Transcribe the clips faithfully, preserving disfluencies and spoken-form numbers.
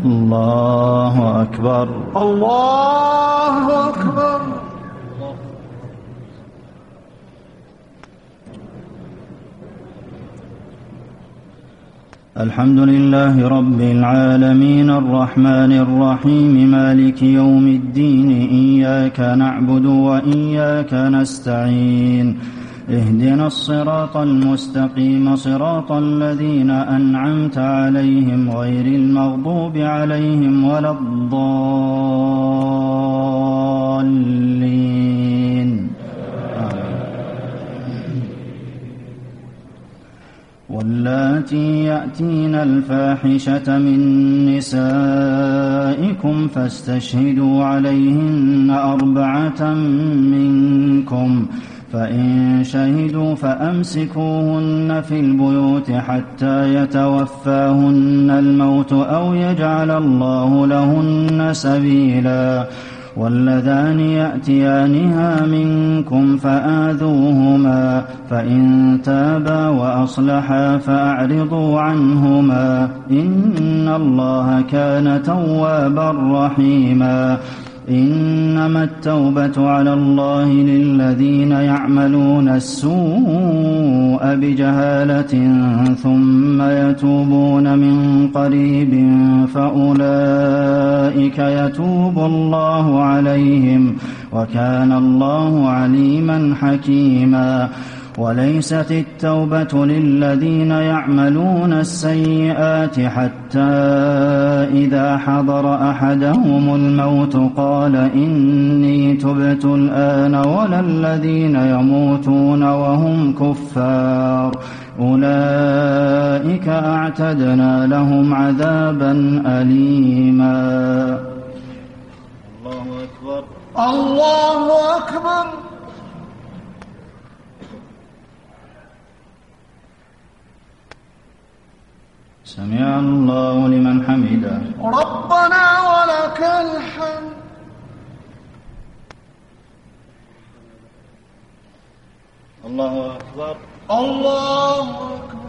الله أكبر. الله أكبر. الحمد لله رب العالمين الرحمن الرحيم مالك يوم الدين إياك نعبد وإياك نستعين اهدنا الصراط المستقيم صراط الذين أنعمت عليهم غير المغضوب عليهم ولا الضالين. واللاتي يأتين الفاحشة من نسائكم فاستشهدوا عليهن أربعة منكم فإن شهدوا فأمسكوهن في البيوت حتى يتوفاهن الموت أو يجعل الله لهن سبيلا. واللذان يأتيانها منكم فآذوهما فإن تابا وأصلحا فأعرضوا عنهما إن الله كان توابا رحيما. إنما التوبة على الله للذين يعملون السوء بجهالة ثم يتوبون من قريب فأولئك يتوب الله عليهم وكان الله عليما حكيما. وليست التوبة للذين يعملون السيئات حتى إذا حضر أحدهم الموت قال إني تبت الآن ولا الذين يموتون وهم كفار أولئك أعتدنا لهم عذابا أليما. الله أكبر. الله أكبر. سمع الله لمن حمده. ربنا ولك الحمد. الله أكبر. الله أكبر.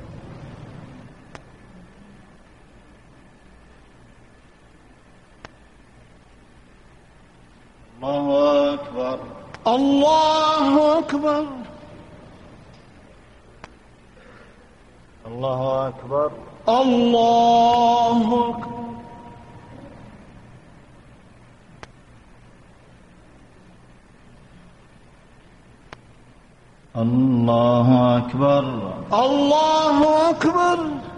الله أكبر. الله أكبر. الله أكبر. الله أكبر. الله أكبر. الله أكبر.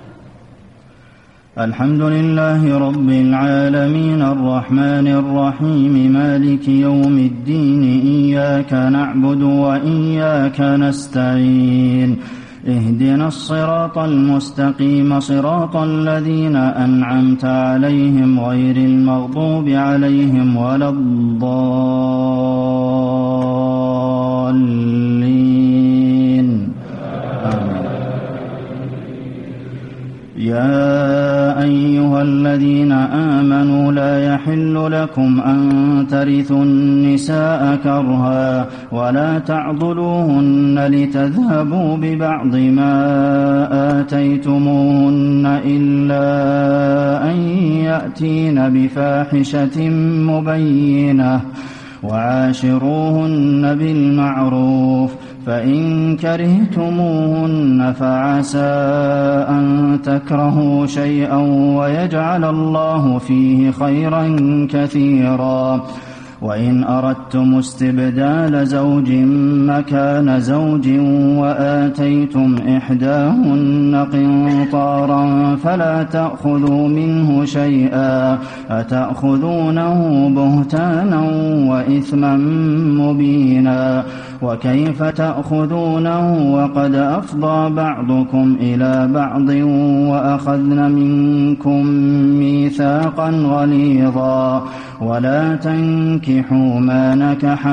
الحمد لله رب العالمين الرحمن الرحيم مالك يوم الدين إياك نعبد وإياك نستعين اهدنا الصراط المستقيم صراط الذين أنعمت عليهم غير المغضوب عليهم ولا الضالين. آمين. يا أيها الذين آمنوا لا يحل لكم أن ترثوا النساء كرها ولا تعضلوهن لتذهبوا ببعض ما آتيتموهن إلا أن يأتين بفاحشة مبينة وعاشروهن بالمعروف فإن كرهتموهن فعسى أن تكرهوا شيئا ويجعل الله فيه خيرا كثيرا. وإن أردتم استبدال زوج مكان زوج وآتيتم إحداهن قنطارا فلا تأخذوا منه شيئا أتأخذونه بهتانا وإثما مبينا. وكيف تأخذونه وقد أفضى بعضكم إلى بعض وأخذن منكم ميثاقا غليظا. ولا تنكحوا ما نكح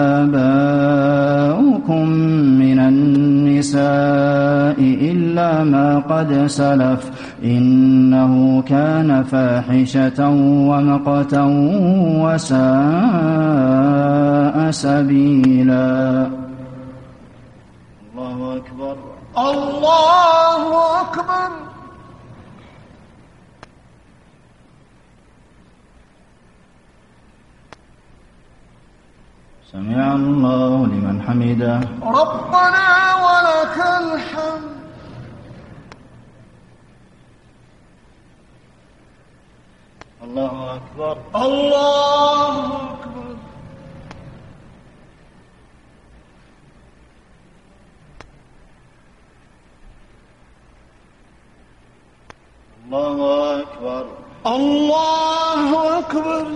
آباؤكم من النساء إلا ما قد سلف إنه كان فاحشة ومقتا وساء سبيلا. الله أكبر. الله أكبر. سمع الله لمن حمده. ربنا ولك الحمد. الله أكبر. الله أكبر. الله أكبر. الله أكبر.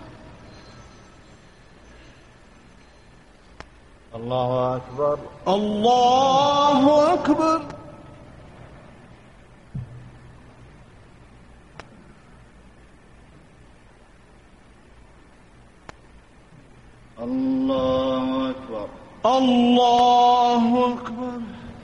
الله أكبر. الله أكبر. الله أكبر. الله أكبر.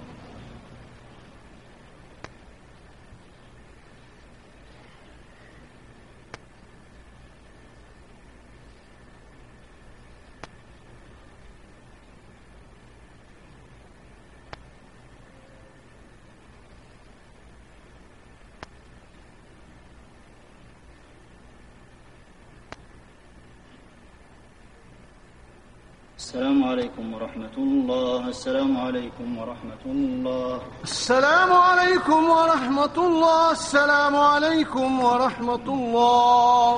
السلام عليكم ورحمة الله. السلام عليكم ورحمة الله. السلام عليكم ورحمة الله. السلام عليكم ورحمة الله.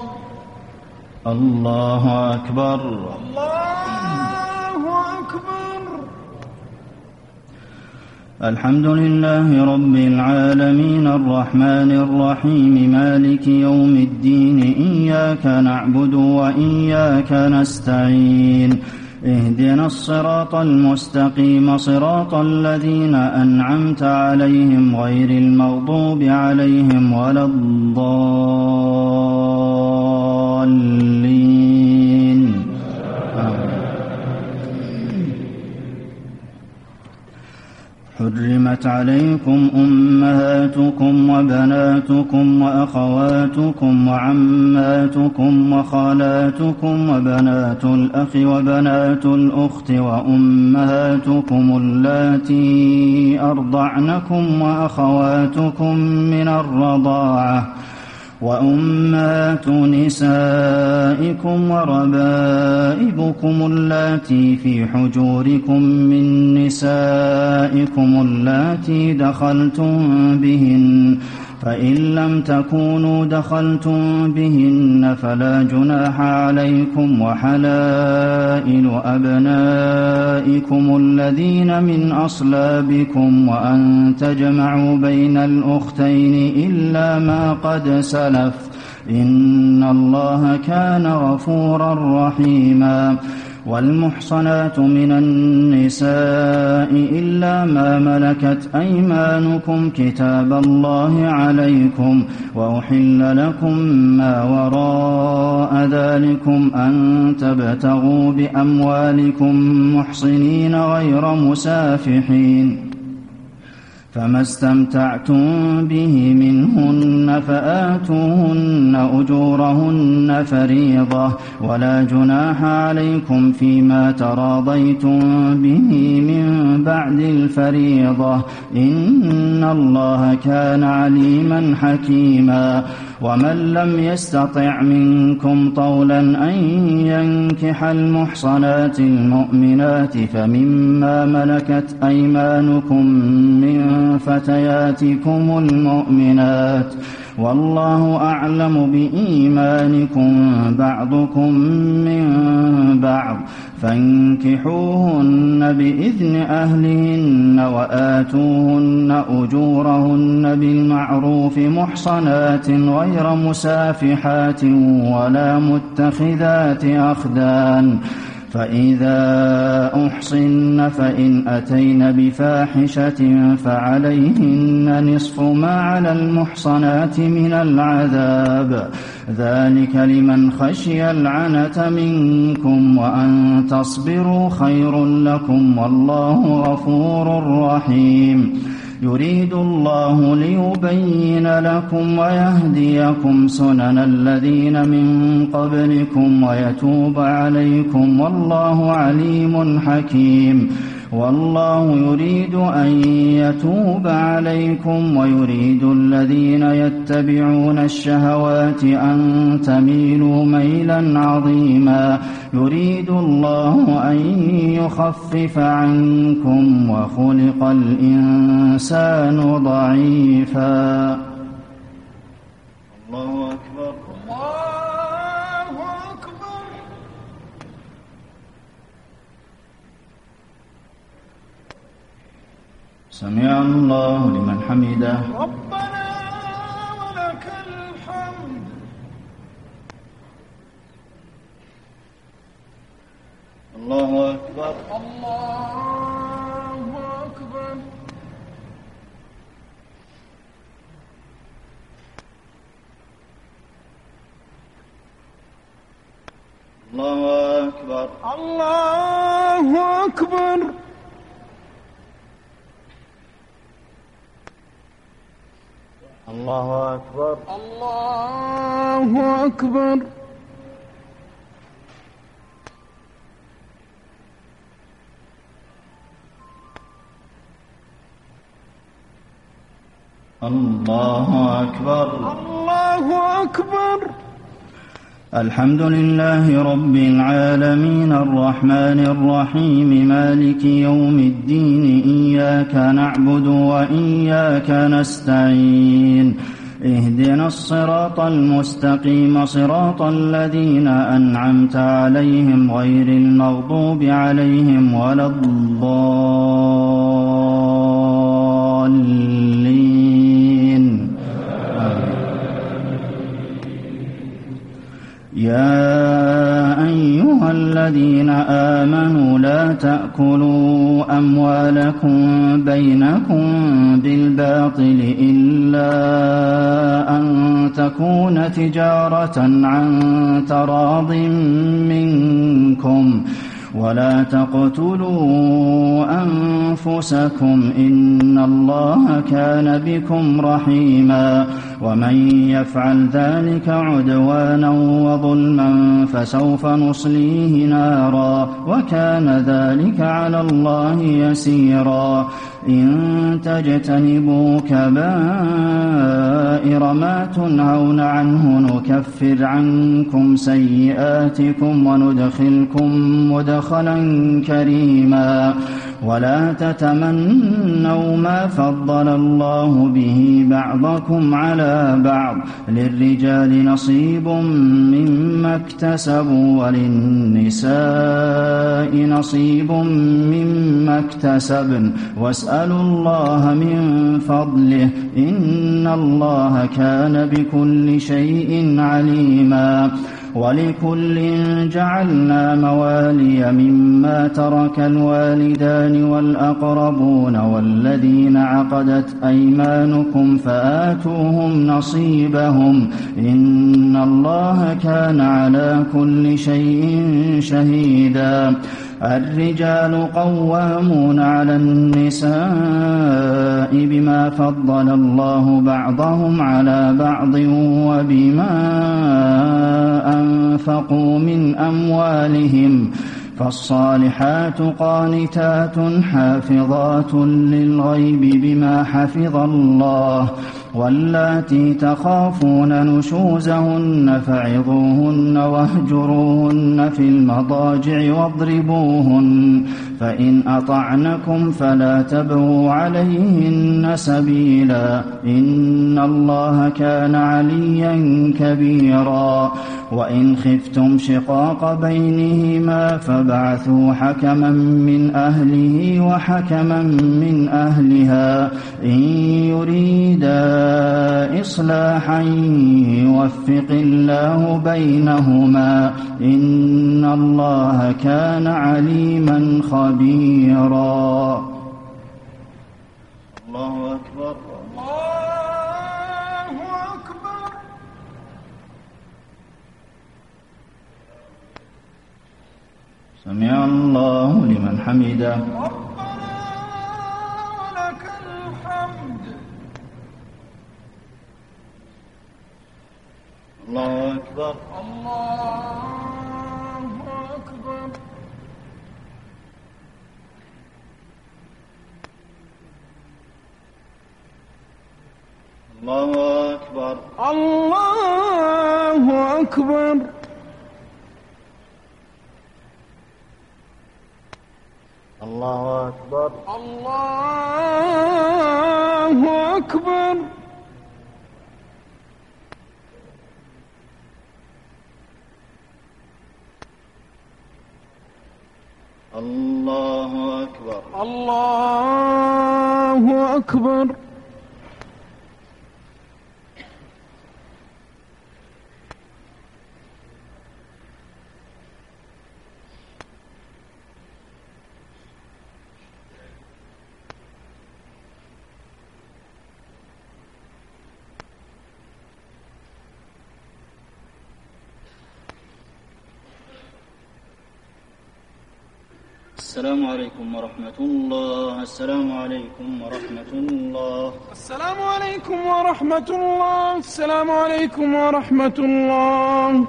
الله أكبر. الله أكبر. الحمد لله رب العالمين الرحمن الرحيم مالك يوم الدين إياك نعبد وإياك نستعين اهدنا الصراط المستقيم صراط الذين أنعمت عليهم غير المغضوب عليهم ولا الضالين. حرمت عليكم أمهاتكم وبناتكم وأخواتكم وعماتكم وخالاتكم وبنات الأخ وبنات الأخت وأمهاتكم اللاتي أرضعنكم وأخواتكم من الرضاعة وأمهات نسائكم وربائبكم اللاتي في حجوركم من نسائكم اللاتي دخلتم بهن فإن لم تكونوا دخلتم بهن فلا جناح عليكم وحلائل أبنائكم الذين من أصلابكم وأن تجمعوا بين الأختين إلا ما قد سلف إن الله كان غفورا رحيما. والمحصنات من النساء إلا ما ملكت أيمانكم كتاب الله عليكم وأحل لكم ما وراء ذلكم أن تبتغوا بأموالكم محصنين غير مسافحين فما استمتعتم به منهن فآتوهن أجورهن فريضة ولا جناح عليكم فيما تراضيتم به من بعد الفريضة إن الله كان عليما حكيما. ومن لم يستطع منكم طولا أن ينكح المحصنات المؤمنات فمما ملكت أيمانكم من فتياتكم المؤمنات والله أعلم بإيمانكم بعضكم من بعض فانكحوهن بإذن أهلهن وآتوهن أجورهن بالمعروف محصنات غير مسافحات ولا متخذات أخدان فإذا أحصن فإن أتين بفاحشة فعليهن نصف ما على المحصنات من العذاب ذلك لمن خشي العنة منكم وأن تصبروا خير لكم والله غفور رحيم. يريد الله ليبين لكم ويهديكم سنن الذين من قبلكم ويتوب عليكم والله عليم حكيم. والله يريد أن يتوب عليكم ويريد الذين يتبعون الشهوات أن تميلوا ميلا عظيما يريد الله أن يخفف عنكم وخلق الإنسان ضعيفا. الله أكبر. الله أكبر. سمع الله لمن حمده. ربنا ولك الحمد. الله أكبر. الله أكبر. الله أكبر. الله أكبر. الله أكبر. الله أكبر. الله أكبر. الله أكبر. الحمد لله رب العالمين الرحمن الرحيم مالك يوم الدين إياك نعبد وإياك نستعين اهدنا الصراط المستقيم صراط الذين أنعمت عليهم غير المغضوب عليهم ولا الضالين. يا أيها الذين آمنوا لا تأكلوا أموالكم بينكم بالباطل إلا أن تكون تجارة عن تراض منكم ولا تقتلوا أنفسكم إن الله كان بكم رحيما ومن يفعل ذلك عدوانا وظلما فسوف نصليه نارا وكان ذلك على الله يسيرا. إن تجتنبوا كبائر ما تنهون عنه نكفر عنكم سيئاتكم وندخلكم مدخلا كريما. ولا تتمنوا ما فضل الله به بعضكم على بعض للرجال نصيب مما اكتسبوا وللنساء نصيب مما اكتسبن واسألوا الله من فضله إن الله كان بكل شيء عليما. ولكل جعلنا موالي مما ترك الوالدان والأقربون والذين عقدت أيمانكم فآتوهم نصيبهم إن الله كان على كل شيء شهيدا. الرجال قوامون على النساء بما فضل الله بعضهم على بعض وبما أنفقوا من أموالهم فالصالحات قانتات حافظات للغيب بما حفظ الله واللاتي تخافون نشوزهن فعظوهن واهجروهن في المضاجع واضربوهن فإن أطعنكم فلا تبغوا عليهن سبيلا إن الله كان عليا كبيرا. وإن خفتم شقاق بينهما فابعثوا حكما من أهله وحكما من أهلها إن يريدا إصلاحا يوفق الله بينهما إن الله كان عليما خبيرا. الله أكبر. الله أكبر. سمع الله لمن حمده. ربنا ولك الحمد. الله أكبر. الله أكبر. الله أكبر الله أكبر الله أكبر الله أكبر الله أكبر الله أكبر السلام عليكم ورحمة الله. السلام عليكم ورحمة الله. السلام عليكم ورحمة الله. السلام عليكم ورحمة الله.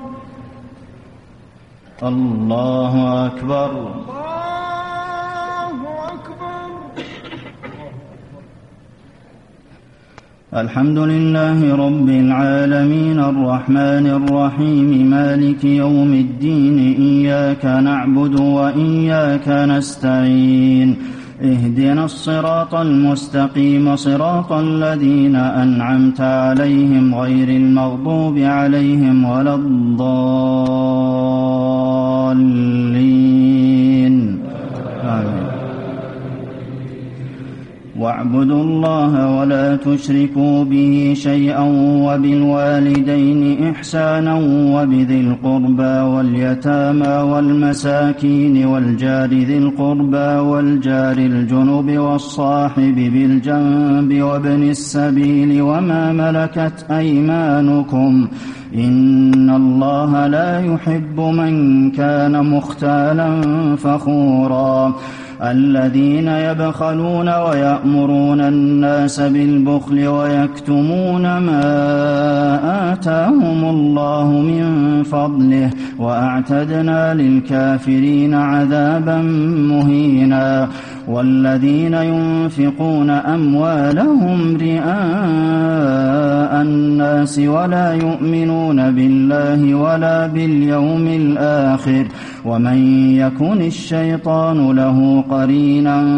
الله أكبر الله أكبر. الحمد لله رب العالمين الرحمن الرحيم مالك يوم الدين إياك نعبد وإياك نستعين اهدنا الصراط المستقيم صراط الذين أنعمت عليهم غير المغضوب عليهم ولا الضالين آمين. واعبدوا الله ولا تشركوا به شيئا وبالوالدين إحسانا وبذي القربى واليتامى والمساكين والجار ذي القربى والجار الجنب والصاحب بالجنب وابن السبيل وما ملكت أيمانكم إن الله لا يحب من كان مختالا فخورا الذين يبخلون ويأمرون الناس بالبخل ويكتمون ما آتاهم الله من فضله وأعتدنا للكافرين عذابا مهينا والذين ينفقون أموالهم رئاء الناس ولا يؤمنون بالله ولا باليوم الآخر ومن يكن الشيطان له قرينا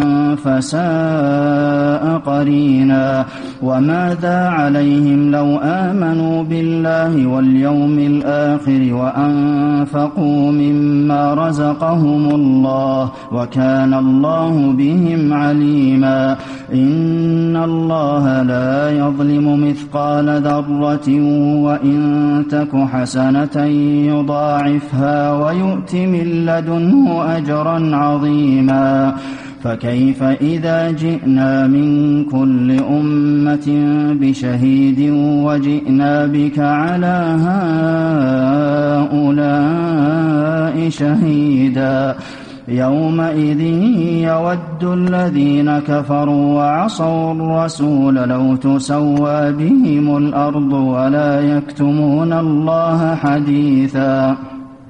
فساء قرينا وماذا عليهم لو آمنوا بالله واليوم الآخر وأنفقوا مما رزقهم الله وكان الله بهم عليما إن الله لا يظلم مثقال ذرة وإن تك حسنة يضاعفها ويؤت من لدنه أجرا عظيما فكيف إذا جئنا من كل أمة بشهيد وجئنا بك على هؤلاء شهيدا يومئذ يود الذين كفروا وعصوا الرسول لو تسوى بهم الأرض ولا يكتمون الله حديثا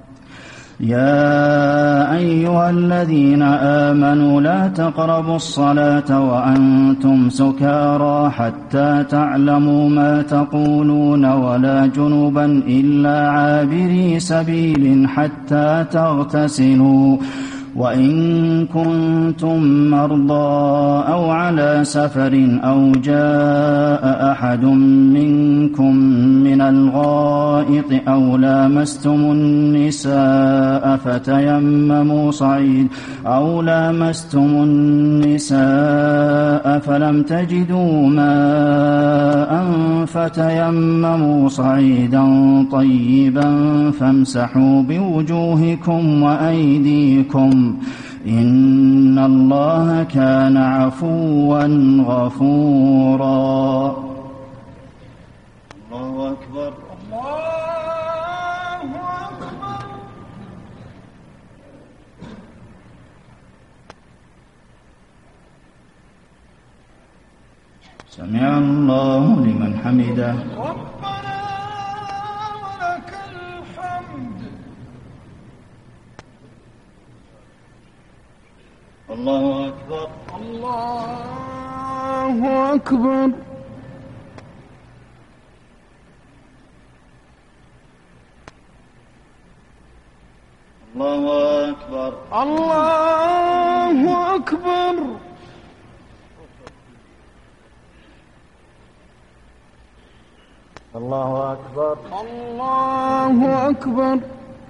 يا أيها الذين آمنوا لا تقربوا الصلاة وأنتم سكارى حتى تعلموا ما تقولون ولا جنبا إلا عابري سبيل حتى تغتسلوا وإن كنتم مرضى أو على سفر أو جاء أحد منكم من الغائط أو لامستم النساء فتيمموا صعيد أو لامستم النساء فلم تجدوا ماء فتيمموا صعيدا طيبا فامسحوا بوجوهكم وأيديكم إن الله كان عفوا غفورا. الله أكبر الله أكبر. سمع الله لمن حمده. ربنا ولك الحمد. الله أكبر الله أكبر. الله أكبر الله أكبر الله أكبر الله أكبر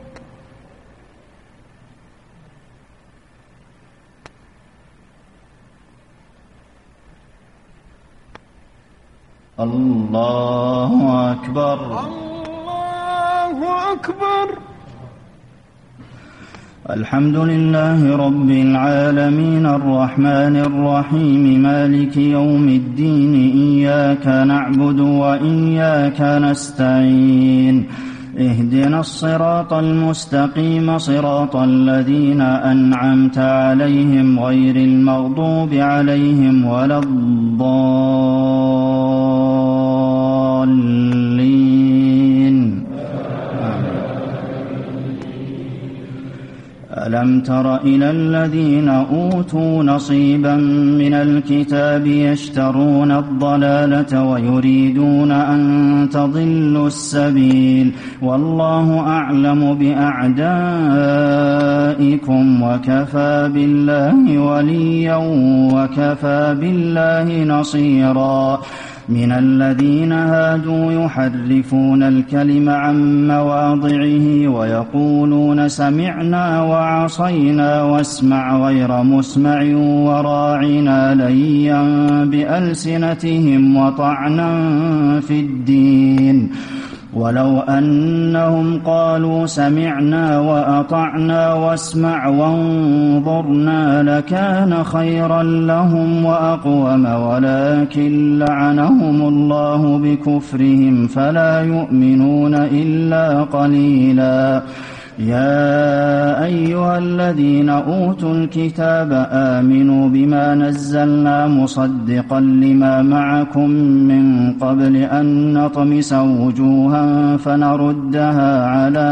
الله أكبر الله أكبر الحمد لله رب العالمين الرحمن الرحيم مالك يوم الدين إياك نعبد وإياك نستعين اهدنا الصراط المستقيم صراط الذين أنعمت عليهم غير المغضوب عليهم ولا الضالين ألم تر إلى الذين أوتوا نصيبا من الكتاب يشترون الضلالة ويريدون أن تضلوا السبيل والله أعلم بأعدائكم وكفى بالله وليا وكفى بالله نصيرا من الذين هادوا يحرفون الكلم عن مواضعه ويقولون سمعنا وعصينا واسمع غير مسمع وراعنا ليا بألسنتهم وطعنا في الدين ولو أنهم قالوا سمعنا وأطعنا واسمع وانظرنا لكان خيرا لهم وأقوم ولكن لعنهم الله بكفرهم فلا يؤمنون إلا قليلا يا أيها الذين أوتوا الكتاب آمنوا بما نزلنا مصدقا لما معكم من قبل أن نطمس وجوها فنردها على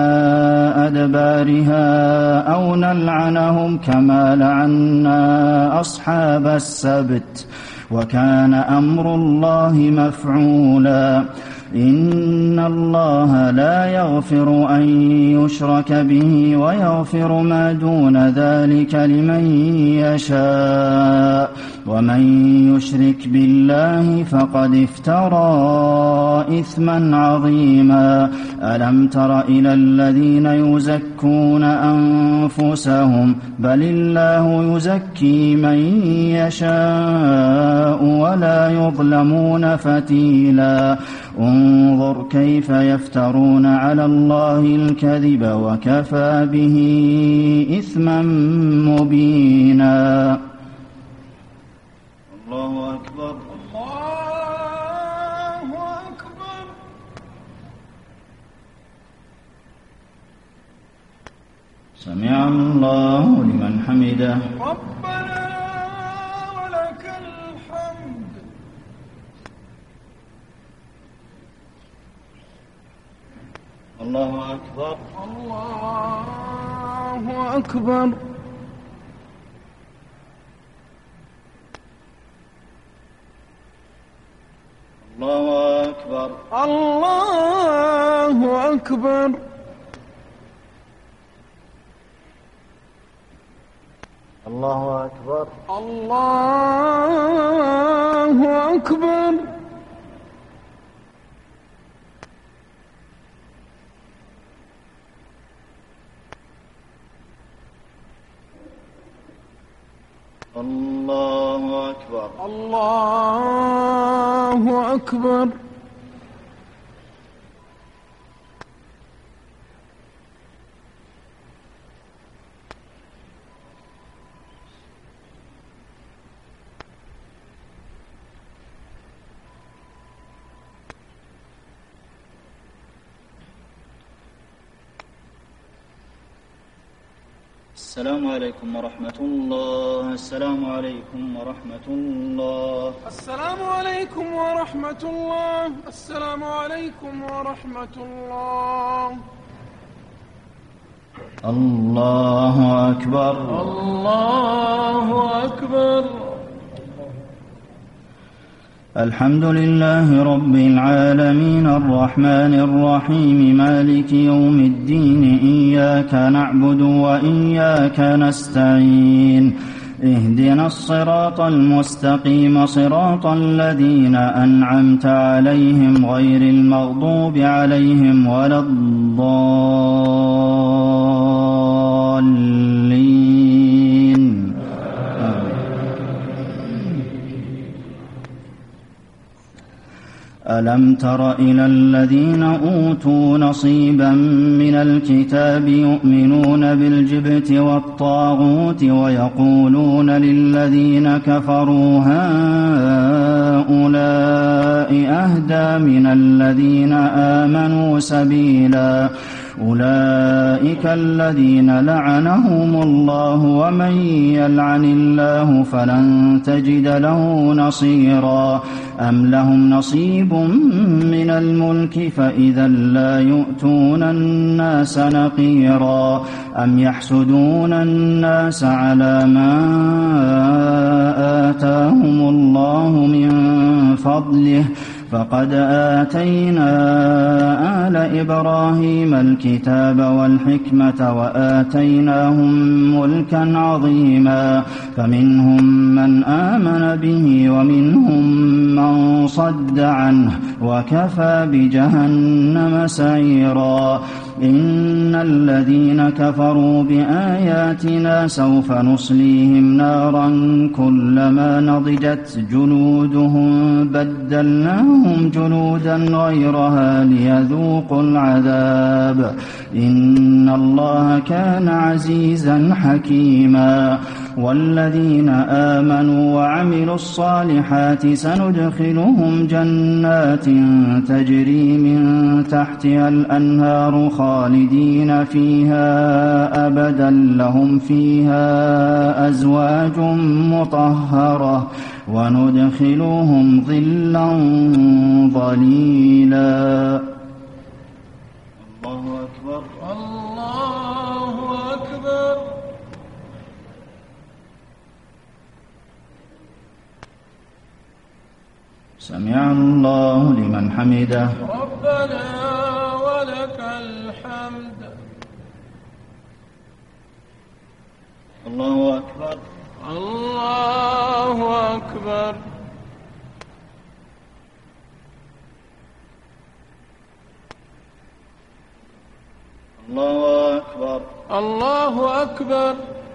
أدبارها أو نلعنهم كما لعنا أصحاب السبت وكان أمر الله مفعولا إن الله لا يغفر أن يشرك به ويغفر ما دون ذلك لمن يشاء ومن يشرك بالله فقد افترى إثما عظيما ألم تر إلى الذين يزكون أنفسهم بل الله يزكي من يشاء ولا يظلمون فتيلا انظر كيف يفترون على الله الكذب وكفى به إثما مبينا الله أكبر الله أكبر سمع الله لمن حمده ربنا ولك الحمد الله أكبر الله أكبر الله أكبر الله أكبر الله أكبر الله أكبر الله أكبر الله أكبر السلام عليكم ورحمة الله السلام عليكم ورحمة الله السلام عليكم ورحمة الله السلام عليكم ورحمة الله الله أكبر الله أكبر الحمد لله رب العالمين الرحمن الرحيم مالك يوم الدين إياك نعبد وإياك نستعين اهدنا الصراط المستقيم صراط الذين أنعمت عليهم غير المغضوب عليهم ولا الضالين ألم تر إلى الذين أوتوا نصيبا من الكتاب يؤمنون بالجبت والطاغوت ويقولون للذين كفروا هؤلاء أهدى من الذين آمنوا سبيلا أولئك الذين لعنهم الله ومن يلعن الله فلن تجد له نصيرا أم لهم نصيب من الملك فإذا لا يؤتون الناس نقيرا أم يحسدون الناس على ما آتاهم الله من فضله فقد آتينا آل إبراهيم الكتاب والحكمة وآتيناهم ملكا عظيما فمنهم من آمن به ومنهم من صد عنه وكفى بجهنم سعيرا إن الذين كفروا بآياتنا سوف نصليهم نارا كلما نضجت جلودهم بدلناهم جلودا غيرها ليذوقوا العذاب إن الله كان عزيزا حكيما والذين آمنوا وعملوا الصالحات سندخلهم جنات تجري من تحتها الأنهار خالدين فيها أبدا لهم فيها أزواج مطهرة وندخلهم ظلا ظليلا. الله أكبر الله أكبر. سمع الله لمن حمده. ربنا ولك الحمد. الله أكبر الله أكبر. الله أكبر الله أكبر.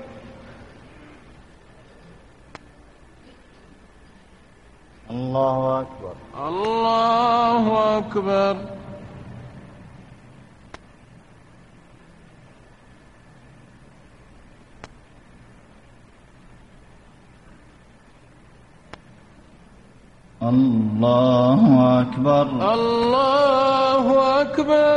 الله أكبر الله أكبر. الله أكبر الله أكبر.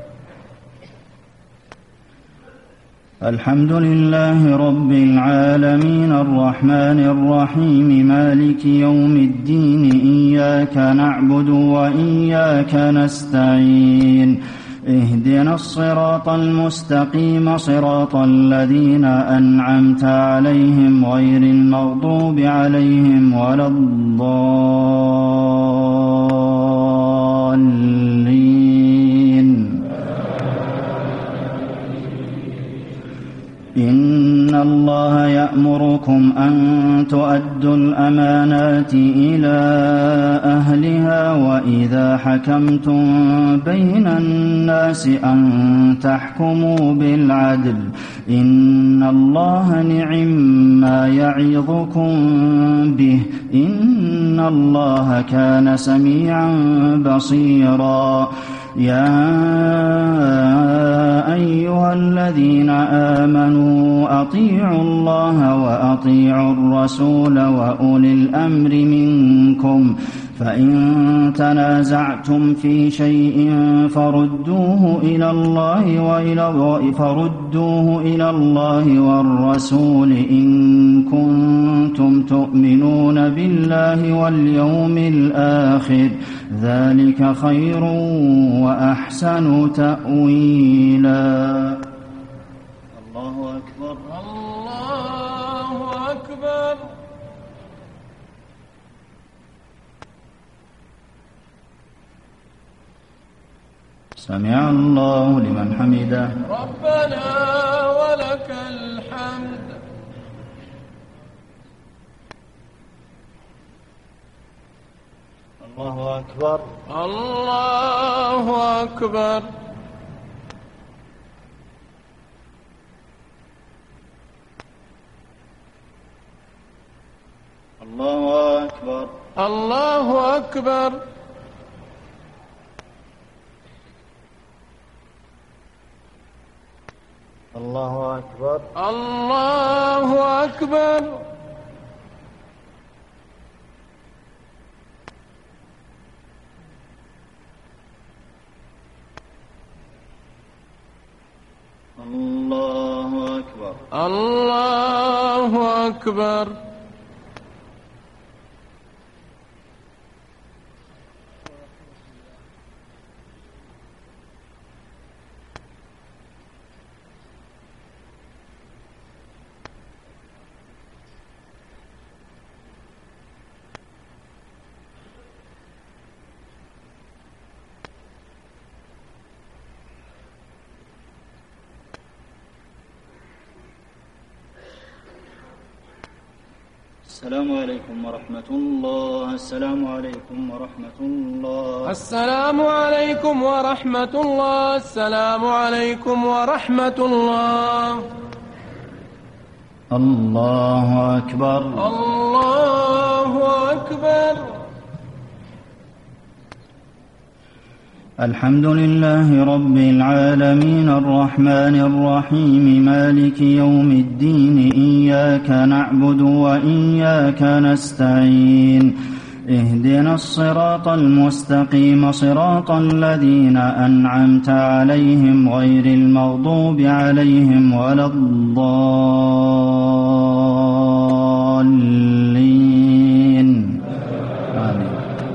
الحمد لله رب العالمين الرحمن الرحيم مالك يوم الدين إياك نعبد وإياك نستعين اهدنا الصراط المستقيم صراط الذين أنعمت عليهم غير المغضوب عليهم ولا الضالين. إن الله يأمركم أن تؤدوا الأمانات إلى أهلها وإذا حكمتم بين الناس أن تحكموا بالعدل إن الله نعما يعظكم به إن الله كان سميعا بصيرا. يا أيها الذين آمنوا أطيعوا الله وأطيعوا الرسول وأولي الأمر منكم فإن تنازعتم في شيء فردوه إلى الله وإلى فردوه إلى الله والرسول إن كنتم تؤمنون بالله واليوم الآخر ذلك خير وأحسن تأويلا. الله أكبر الله أكبر. سمع الله لمن حمده. ربنا ولك الحمد. الله أكبر. الله أكبر. الله أكبر. الله أكبر. الله أكبر. الله أكبر. الله أكبر. الله أكبر. السلام عليكم ورحمة الله. السلام عليكم ورحمة الله. السلام عليكم ورحمة الله. السلام عليكم ورحمة الله. الله أكبر. الله أكبر. الحمد لله رب العالمين الرحمن الرحيم مالك يوم الدين إياك نعبد وإياك نستعين اهدنا الصراط المستقيم صراط الذين أنعمت عليهم غير المغضوب عليهم ولا الضالين آمين.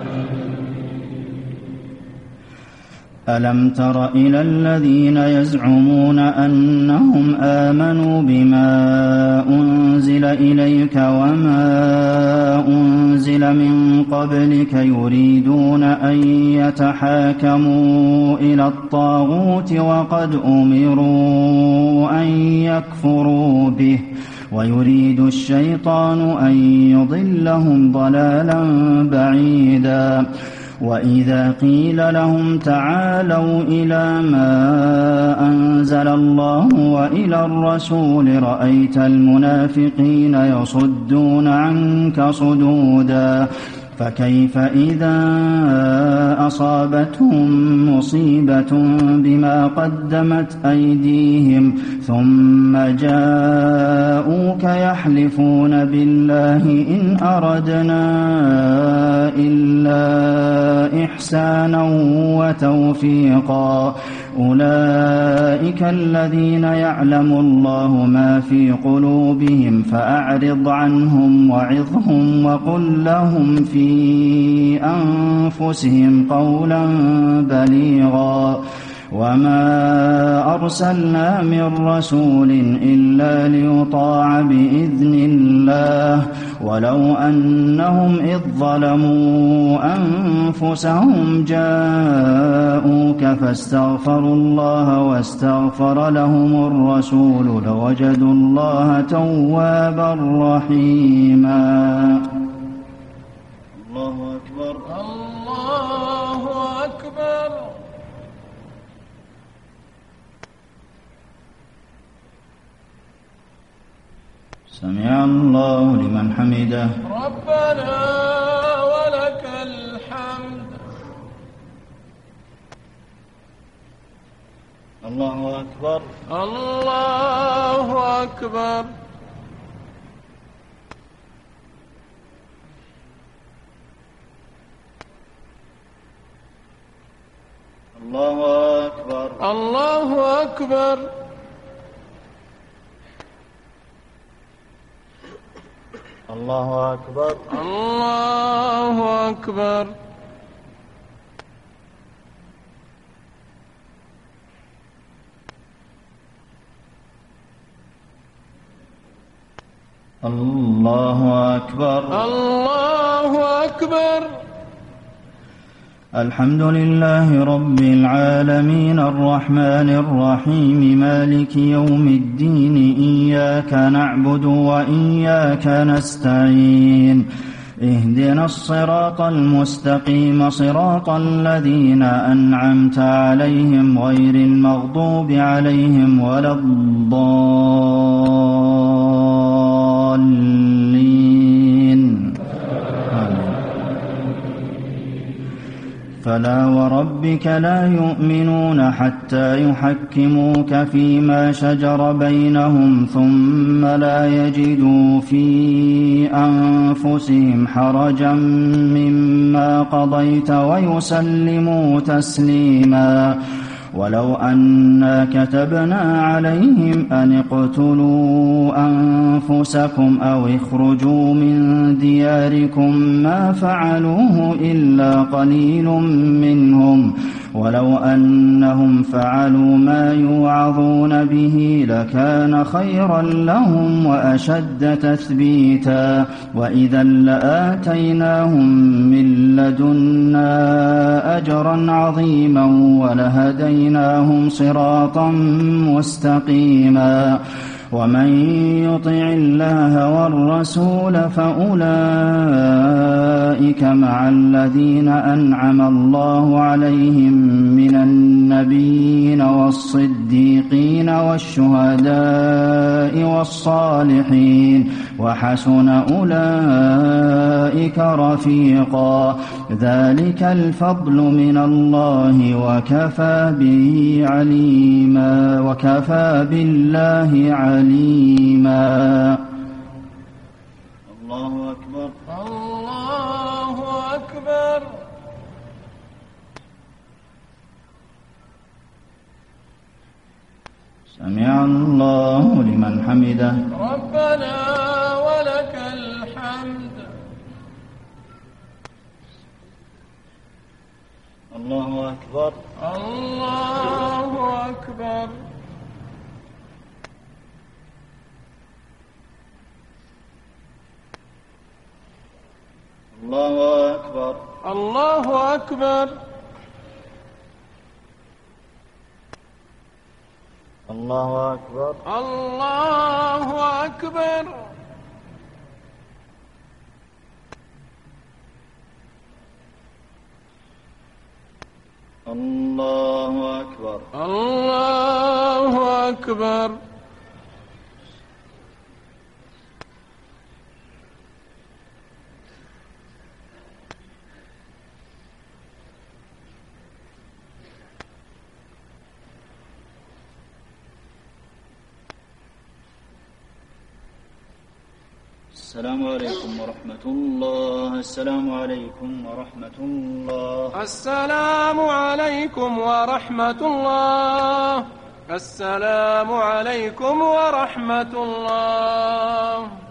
ألم تر إلى الذين يزعمون أنهم آمنوا بما أنزل إليك وما أنزل من قبلك يريدون أن يتحاكموا إلى الطاغوت وقد أمروا أن يكفروا به ويريد الشيطان أن يضلهم ضلالا بعيدا. وإذا قيل لهم تعالوا إلى ما أنزل الله وإلى الرسول رأيت المنافقين يصدون عنك صدودا. فكيف إذا أصابتهم مصيبة بما قدمت أيديهم ثم جاءوك يحلفون بالله إن أردنا إلا إحسانا وتوفيقا أولئك الذين يعلم الله ما في قلوبهم فأعرض عنهم وعظهم وقل لهم في أنفسهم قولا بليغا. وما أرسلنا من رسول إلا ليطاع بإذن الله ولو أنهم إذ ظلموا أنفسهم جاءوك فاستغفروا الله واستغفر لهم الرسول لوجدوا الله توابا رحيما. الله أكبر. الله أكبر. سمع الله لمن حمده. ربنا ولك الحمد. الله أكبر. الله أكبر. الله أكبر. الله أكبر. الله أكبر. الله أكبر. الله أكبر. الله أكبر. الحمد لله رب العالمين الرحمن الرحيم مالك يوم الدين إياك نعبد وإياك نستعين اهدنا الصراط المستقيم صراط الذين أنعمت عليهم غير المغضوب عليهم ولا الضالين آمين. فلا وربك لا يؤمنون حتى يحكموك فيما شجر بينهم ثم لا يجدوا في أنفسهم حرجا مما قضيت ويسلموا تسليما ولو أنا كتبنا عليهم أن اقتلوا أنفسكم أو اخرجوا من دياركم ما فعلوه إلا قليل منهم ولو أنهم فعلوا ما يوعظون به لكان خيرا لهم وأشد تثبيتا وإذا لآتيناهم من لدنا أجرا عظيما ولهديناهم صراطا مستقيما ومن يطع الله والرسول فأولئك مع الذين أنعم الله عليهم من النبيين والصديقين والشهداء والصالحين وحسن أولئك رفيقا ذلك الفضل من الله وكفى به عليما وكفى بالله عليما الله أكبر الله أكبر سمع الله لمن حمده ربنا ولك الحمد الله أكبر الله أكبر الله أكبر الله أكبر الله أكبر الله أكبر الله أكبر الله أكبر السلام عليكم ورحمة الله السلام عليكم ورحمة الله السلام عليكم ورحمة الله السلام عليكم ورحمة الله